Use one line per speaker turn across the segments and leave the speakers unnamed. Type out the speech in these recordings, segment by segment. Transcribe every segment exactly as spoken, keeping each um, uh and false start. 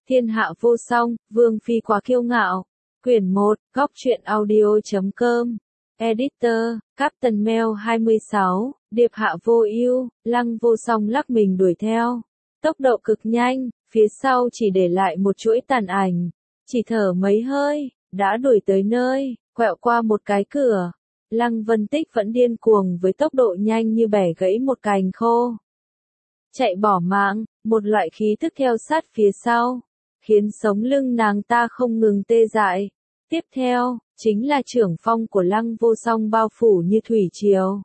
Thiên hạ vô song, vương phi quá kiêu ngạo. Quyển một, góc truyện audio chấm com. Editor, Captain Mail hai mươi sáu, điệp hạ vô ưu, Lăng Vô Song lắc mình đuổi theo. Tốc độ cực nhanh, phía sau chỉ để lại một chuỗi tàn ảnh. Chỉ thở mấy hơi, đã đuổi tới nơi, quẹo qua một cái cửa. Lăng Vân Tích vẫn điên cuồng với tốc độ nhanh như bẻ gãy một cành khô. Chạy bỏ mạng, một loại khí tức theo sát phía sau, khiến sống lưng nàng ta không ngừng tê dại. Tiếp theo, chính là trưởng phong của Lăng Vô Song bao phủ như thủy triều.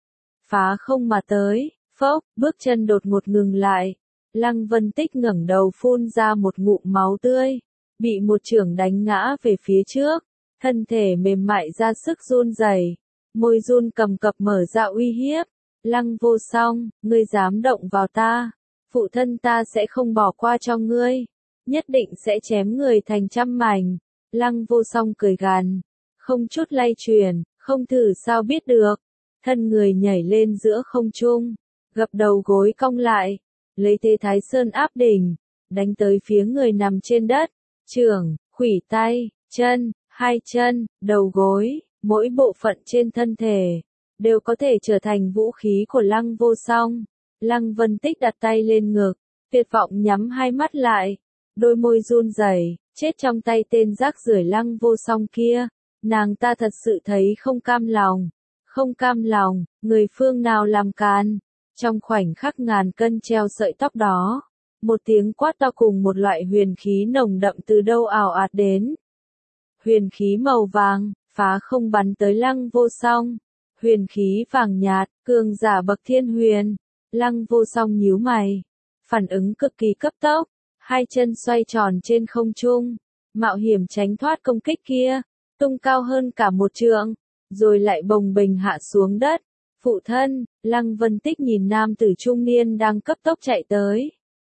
Phá không mà tới, phốc, bước chân đột ngột ngừng lại. Lăng Vân Tích ngẩng đầu phun ra một ngụm máu tươi, bị một chưởng đánh ngã về phía trước, thân thể mềm mại ra sức run rẩy, môi run cầm cập mở ra uy hiếp. Lăng Vô Song, ngươi dám động vào ta, phụ thân ta sẽ không bỏ qua cho ngươi, nhất định sẽ chém người thành trăm mảnh. Lăng Vô Song cười gằn, không chút lay chuyển, không thử sao biết được. Thân người nhảy lên giữa không trung, gập đầu gối cong lại, lấy thế Thái Sơn áp đỉnh, đánh tới phía người nằm trên đất. Chưởng, khuỷu tay, chân, hai chân, đầu gối, mỗi bộ phận trên thân thể đều có thể trở thành vũ khí của Lăng Vô Song. Lăng Vân Tích đặt tay lên ngực, tuyệt vọng nhắm hai mắt lại, đôi môi run rẩy, chết trong tay tên rác rưởi Lăng Vô Song kia. Nàng ta thật sự thấy không cam lòng, không cam lòng, người phương nào làm càn. Trong khoảnh khắc ngàn cân treo sợi tóc đó, một tiếng quát to cùng một loại huyền khí nồng đậm từ đâu ào ạt đến. Huyền khí màu vàng, phá không bắn tới Lăng Vô Song. Huyền khí vàng nhạt, cường giả bậc thiên huyền. Lăng Vô Song nhíu mày, phản ứng cực kỳ cấp tốc, hai chân xoay tròn trên không trung, mạo hiểm tránh thoát công kích kia, tung cao hơn cả một trượng, rồi lại bồng bềnh hạ xuống đất. Phụ thân, Lăng Vân Tích nhìn nam tử trung niên đang cấp tốc chạy tới.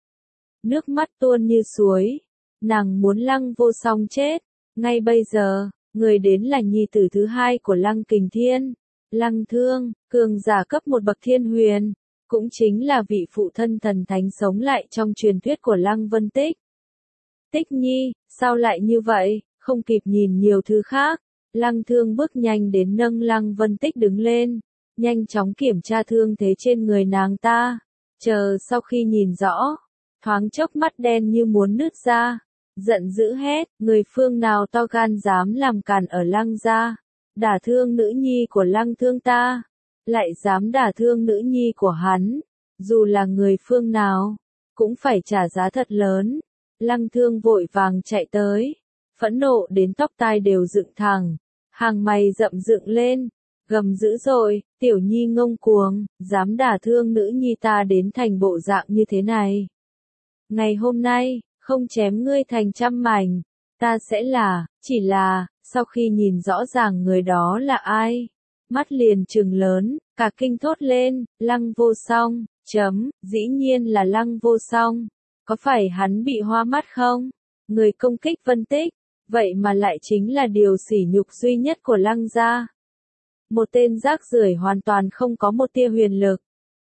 Nước mắt tuôn như suối, nàng muốn Lăng Vô Song chết. Ngay bây giờ, người đến là nhi tử thứ hai của Lăng Kình Thiên, Lăng Thương, cường giả cấp một bậc thiên huyền, cũng chính là vị phụ thân thần thánh sống lại trong truyền thuyết của Lăng Vân Tích. Tích nhi, sao lại như vậy? Không kịp nhìn nhiều thứ khác, Lăng Thương bước nhanh đến nâng Lăng Vân Tích đứng lên, nhanh chóng kiểm tra thương thế trên người nàng ta. Chờ sau khi nhìn rõ, thoáng chốc mắt đen như muốn nứt ra, giận dữ hét, người phương nào to gan dám làm càn ở Lăng gia, đả thương nữ nhi của Lăng Thương ta, lại dám đả thương nữ nhi của hắn, dù là người phương nào, cũng phải trả giá thật lớn. Lăng Thương vội vàng chạy tới, phẫn nộ đến tóc tai đều dựng thẳng, hàng mày rậm dựng lên, gầm dữ dội, tiểu nhi ngông cuồng, dám đả thương nữ nhi ta đến thành bộ dạng như thế này. Ngày hôm nay, không chém ngươi thành trăm mảnh, ta sẽ là, chỉ là, sau khi nhìn rõ ràng người đó là ai, mắt liền trừng lớn, cả kinh thốt lên, Lăng Vô Song, chấm, dĩ nhiên là Lăng Vô Song, có phải hắn bị hoa mắt không? Người công kích Vân Tích, vậy mà lại chính là điều sỉ nhục duy nhất của Lăng gia. Một tên rác rưởi hoàn toàn không có một tia huyền lực.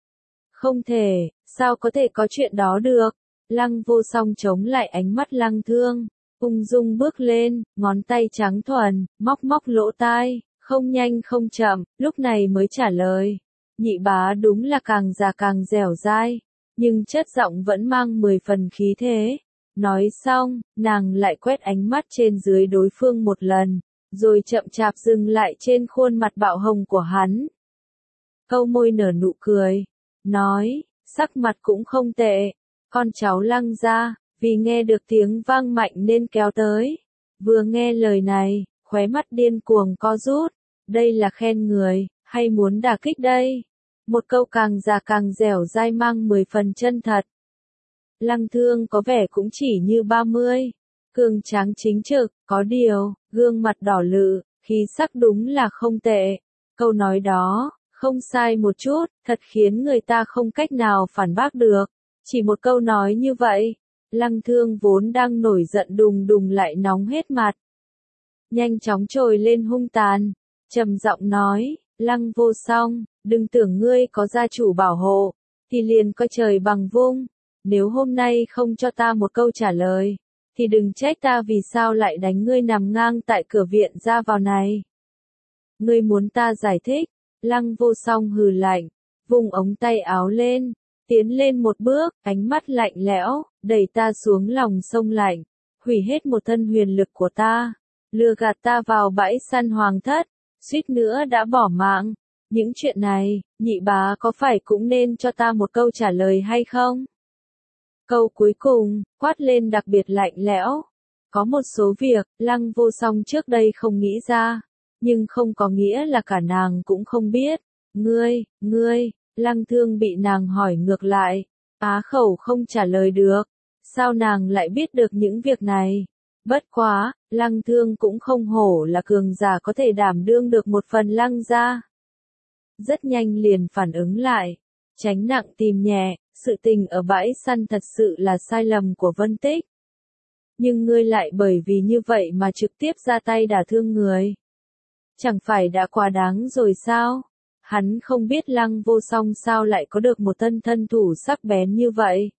Không thể, sao có thể có chuyện đó được? Lăng Vô Song chống lại ánh mắt Lăng Thương, ung dung bước lên, ngón tay trắng thuần, móc móc lỗ tai, không nhanh không chậm, lúc này mới trả lời. Nhị bá đúng là càng già càng dẻo dai, nhưng chất giọng vẫn mang mười phần khí thế. Nói xong, nàng lại quét ánh mắt trên dưới đối phương một lần, rồi chậm chạp dừng lại trên khuôn mặt bạo hồng của hắn. Câu môi nở nụ cười, nói, sắc mặt cũng không tệ, con cháu Lăng gia, vì nghe được tiếng vang mạnh nên kéo tới. Vừa nghe lời này, khóe mắt điên cuồng co rút, đây là khen người, hay muốn đả kích đây? Một câu càng già càng dẻo dai mang mười phần chân thật. Lăng Thương có vẻ cũng chỉ như ba mươi, cường tráng chính trực, có điều, gương mặt đỏ lự, khí sắc đúng là không tệ. Câu nói đó, không sai một chút, thật khiến người ta không cách nào phản bác được. Chỉ một câu nói như vậy, Lăng Thương vốn đang nổi giận đùng đùng lại nóng hết mặt. Nhanh chóng trồi lên hung tàn, trầm giọng nói, Lăng Vô Song, đừng tưởng ngươi có gia chủ bảo hộ, thì liền coi trời bằng vung. Nếu hôm nay không cho ta một câu trả lời, thì đừng trách ta vì sao lại đánh ngươi nằm ngang tại cửa viện ra vào này. Ngươi muốn ta giải thích, Lăng Vô Song hừ lạnh, vùng ống tay áo lên, tiến lên một bước, ánh mắt lạnh lẽo, đẩy ta xuống lòng sông lạnh, hủy hết một thân huyền lực của ta, lừa gạt ta vào bãi săn hoàng thất, suýt nữa đã bỏ mạng. Những chuyện này, nhị bá có phải cũng nên cho ta một câu trả lời hay không? Câu cuối cùng, quát lên đặc biệt lạnh lẽo. Có một số việc, Lăng Vô Song trước đây không nghĩ ra, nhưng không có nghĩa là cả nàng cũng không biết. Ngươi, ngươi, Lăng Thương bị nàng hỏi ngược lại, á khẩu không trả lời được. Sao nàng lại biết được những việc này? Bất quá, Lăng Thương cũng không hổ là cường giả có thể đảm đương được một phần Lăng gia. Rất nhanh liền phản ứng lại, tránh nặng tìm nhẹ, sự tình ở bãi săn thật sự là sai lầm của Vân Tích. Nhưng ngươi lại bởi vì như vậy mà trực tiếp ra tay đả thương người. Chẳng phải đã quá đáng rồi sao? Hắn không biết Lăng Vô Song sao lại có được một thân thân thủ sắc bén như vậy.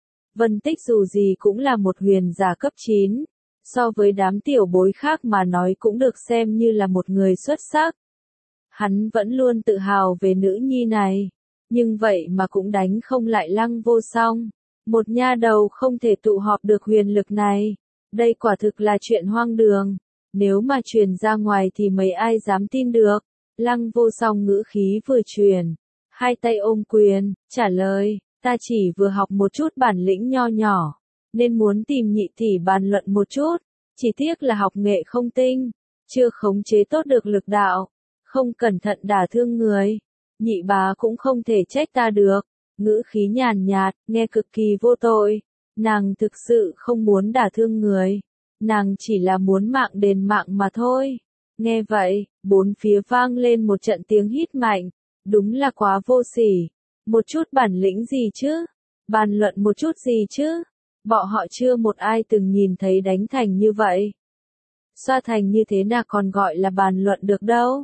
Vân Tích dù gì cũng là một huyền giả cấp chín, so với đám tiểu bối khác mà nói cũng được xem như là một người xuất sắc. Hắn vẫn luôn tự hào về nữ nhi này, nhưng vậy mà cũng đánh không lại Lăng Vô Song. Một nha đầu không thể tụ họp được huyền lực này. Đây quả thực là chuyện hoang đường. Nếu mà truyền ra ngoài thì mấy ai dám tin được. Lăng Vô Song ngữ khí vừa truyền, hai tay ôm quyền, trả lời, ta chỉ vừa học một chút bản lĩnh nho nhỏ, nên muốn tìm nhị tỷ bàn luận một chút, chỉ tiếc là học nghệ không tinh, chưa khống chế tốt được lực đạo, không cẩn thận đả thương người. Nhị bá cũng không thể trách ta được, ngữ khí nhàn nhạt, nghe cực kỳ vô tội, nàng thực sự không muốn đả thương người, nàng chỉ là muốn mạng đền mạng mà thôi. Nghe vậy, bốn phía vang lên một trận tiếng hít mạnh, đúng là quá vô sỉ, một chút bản lĩnh gì chứ, bàn luận một chút gì chứ, bọn họ chưa một ai từng nhìn thấy đánh thành như vậy. Xoa thành như thế nào còn gọi là bàn luận được đâu.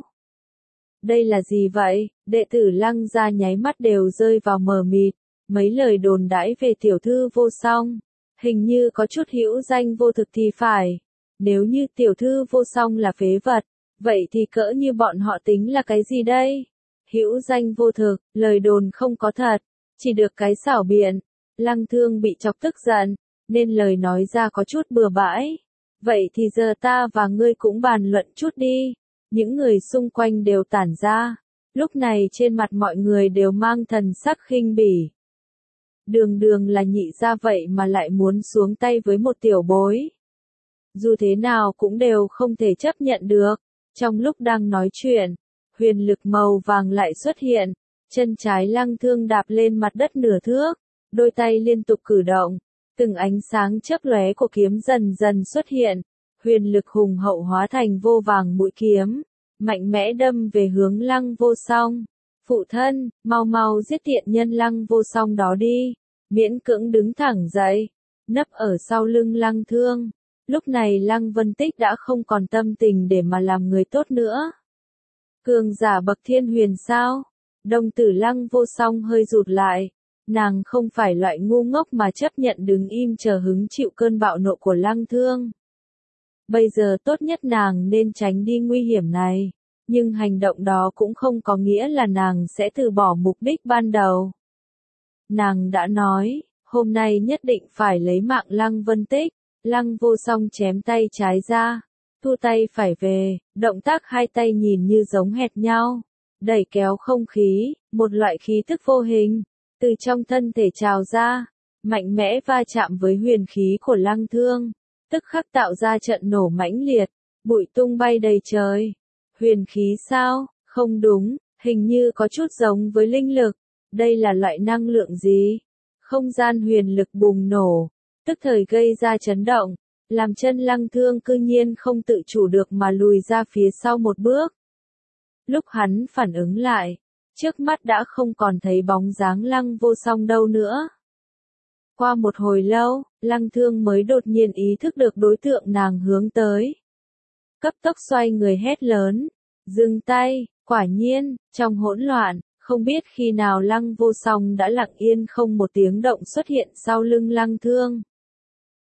Đây là gì vậy? Đệ tử Lăng gia nháy mắt đều rơi vào mờ mịt, mấy lời đồn đãi về tiểu thư Vô Song, hình như có chút hữu danh vô thực thì phải. Nếu như tiểu thư Vô Song là phế vật, vậy thì cỡ như bọn họ tính là cái gì đây? Hữu danh vô thực, lời đồn không có thật, chỉ được cái xảo biện. Lăng Thương bị chọc tức giận, nên lời nói ra có chút bừa bãi. Vậy thì giờ ta và ngươi cũng bàn luận chút đi. Những người xung quanh đều tản ra, lúc này trên mặt mọi người đều mang thần sắc khinh bỉ. Đường đường là nhị gia vậy mà lại muốn xuống tay với một tiểu bối. Dù thế nào cũng đều không thể chấp nhận được. Trong lúc đang nói chuyện, huyền lực màu vàng lại xuất hiện, chân trái Lăng Thương đạp lên mặt đất nửa thước, đôi tay liên tục cử động, từng ánh sáng chớp lóe của kiếm dần dần xuất hiện, huyền lực hùng hậu hóa thành vô vàng mũi kiếm, mạnh mẽ đâm về hướng Lăng Vô Song. Phụ thân, mau mau giết tiện nhân Lăng Vô Song đó đi. Miễn cưỡng đứng thẳng dậy, nấp ở sau lưng Lăng Thương. Lúc này Lăng Vân Tích đã không còn tâm tình để mà làm người tốt nữa. Cường giả bậc thiên huyền sao? Đồng tử Lăng Vô Song hơi rụt lại. Nàng không phải loại ngu ngốc mà chấp nhận đứng im chờ hứng chịu cơn bạo nộ của Lăng Thương. Bây giờ tốt nhất nàng nên tránh đi nguy hiểm này. Nhưng hành động đó cũng không có nghĩa là nàng sẽ từ bỏ mục đích ban đầu. Nàng đã nói, hôm nay nhất định phải lấy mạng Lăng Vân Tích. Lăng Vô Song chém tay trái ra, thu tay phải về, động tác hai tay nhìn như giống hệt nhau, đẩy kéo không khí, một loại khí tức vô hình, từ trong thân thể trào ra, mạnh mẽ va chạm với huyền khí của Lăng Thương, tức khắc tạo ra trận nổ mãnh liệt, bụi tung bay đầy trời. Huyền khí sao? Không đúng, hình như có chút giống với linh lực, đây là loại năng lượng gì? Không gian huyền lực bùng nổ, tức thời gây ra chấn động, làm chân Lăng Thương cư nhiên không tự chủ được mà lùi ra phía sau một bước. Lúc hắn phản ứng lại, trước mắt đã không còn thấy bóng dáng Lăng Vô Song đâu nữa. Qua một hồi lâu, Lăng Thương mới đột nhiên ý thức được đối tượng nàng hướng tới. Cấp tốc xoay người hét lớn, dừng tay, quả nhiên, trong hỗn loạn, không biết khi nào Lăng Vô Song đã lặng yên không một tiếng động xuất hiện sau lưng Lăng Thương.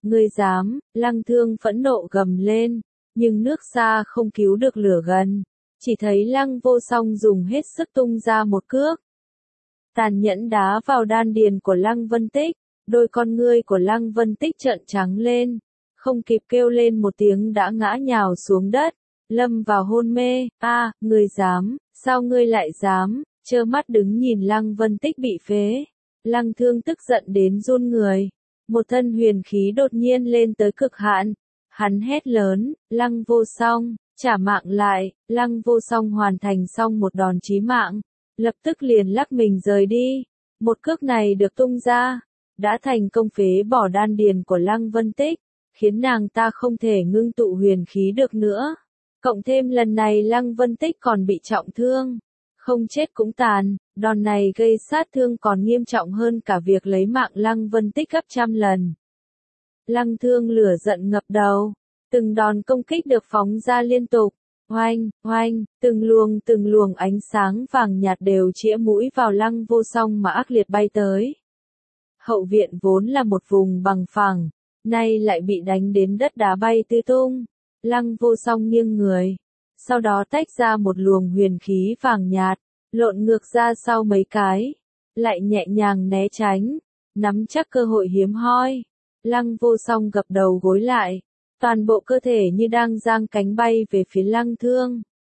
Ngươi dám, Lăng Thương phẫn nộ gầm lên, nhưng nước xa không cứu được lửa gần. Chỉ thấy Lăng Vô Song dùng hết sức tung ra một cước. Tàn nhẫn đá vào đan điền của Lăng Vân Tích, đôi con ngươi của Lăng Vân Tích trợn trắng lên, không kịp kêu lên một tiếng đã ngã nhào xuống đất, lâm vào hôn mê. A, ngươi dám, sao ngươi lại dám, trơ mắt đứng nhìn Lăng Vân Tích bị phế. Lăng Thương tức giận đến run người, một thân huyền khí đột nhiên lên tới cực hạn, hắn hét lớn, Lăng Vô Song, trả mạng lại. Lăng Vô Song hoàn thành xong một đòn chí mạng, lập tức liền lắc mình rời đi. Một cước này được tung ra, đã thành công phế bỏ đan điền của Lăng Vân Tích, khiến nàng ta không thể ngưng tụ huyền khí được nữa. Cộng thêm lần này Lăng Vân Tích còn bị trọng thương, không chết cũng tàn, đòn này gây sát thương còn nghiêm trọng hơn cả việc lấy mạng Lăng Vân Tích gấp trăm lần. Lăng Thương lửa giận ngập đầu, từng đòn công kích được phóng ra liên tục, oanh, oanh, từng luồng từng luồng ánh sáng vàng nhạt đều chĩa mũi vào Lăng Vô Song mà ác liệt bay tới. Hậu viện vốn là một vùng bằng phẳng, nay lại bị đánh đến đất đá bay tứ tung. Lăng Vô Song nghiêng người, sau đó tách ra một luồng huyền khí vàng nhạt, lộn ngược ra sau mấy cái, lại nhẹ nhàng né tránh, nắm chắc cơ hội hiếm hoi. Lăng Vô Song gập đầu gối lại, toàn bộ cơ thể như đang giang cánh bay về phía Lăng Thương.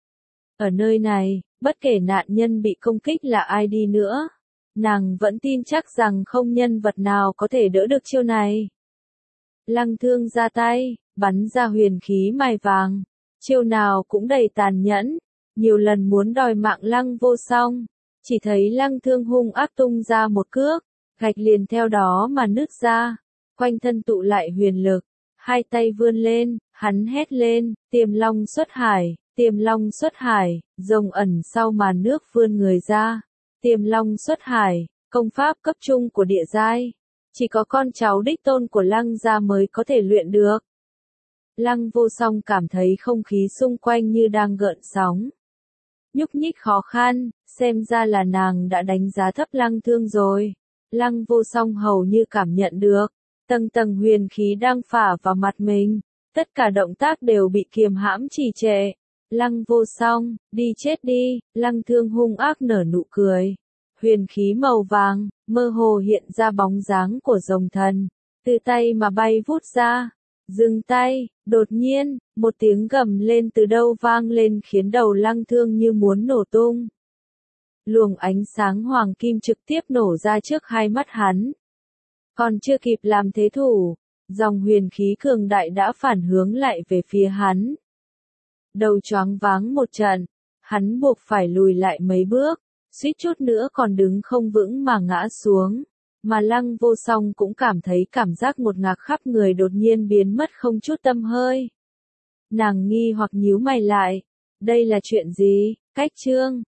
Ở nơi này, bất kể nạn nhân bị công kích là ai đi nữa, nàng vẫn tin chắc rằng không nhân vật nào có thể đỡ được chiêu này. Lăng Thương ra tay, bắn ra huyền khí mài vàng, chiêu nào cũng đầy tàn nhẫn, nhiều lần muốn đòi mạng Lăng Vô Song. Chỉ thấy Lăng Thương hung ác tung ra một cước, gạch liền theo đó mà nứt ra, quanh thân tụ lại huyền lực, hai tay vươn lên, hắn hét lên, Tiềm Long xuất hải, Tiềm Long xuất hải, rồng ẩn sau màn nước vươn người ra. Tiềm Long xuất hải, công pháp cấp trung của địa giai, chỉ có con cháu đích tôn của Lăng gia mới có thể luyện được. Lăng Vô Song cảm thấy không khí xung quanh như đang gợn sóng, nhúc nhích khó khăn, xem ra là nàng đã đánh giá thấp Lăng Thương rồi. Lăng Vô Song hầu như cảm nhận được, tầng tầng huyền khí đang phả vào mặt mình, tất cả động tác đều bị kiềm hãm trì trệ. Lăng Vô Song, đi chết đi. Lăng Thương hung ác nở nụ cười, huyền khí màu vàng, mơ hồ hiện ra bóng dáng của rồng thần, từ tay mà bay vút ra. Dừng tay, đột nhiên, một tiếng gầm lên từ đâu vang lên khiến đầu Lăng Thương như muốn nổ tung. Luồng ánh sáng hoàng kim trực tiếp nổ ra trước hai mắt hắn. Còn chưa kịp làm thế thủ, dòng huyền khí cường đại đã phản hướng lại về phía hắn. Đầu choáng váng một trận, hắn buộc phải lùi lại mấy bước, suýt chút nữa còn đứng không vững mà ngã xuống. Mà Lăng Vô Song cũng cảm thấy cảm giác ngột ngạt khắp người đột nhiên biến mất không chút tăm hơi. Nàng nghi hoặc nhíu mày lại, đây là chuyện gì? Cách chương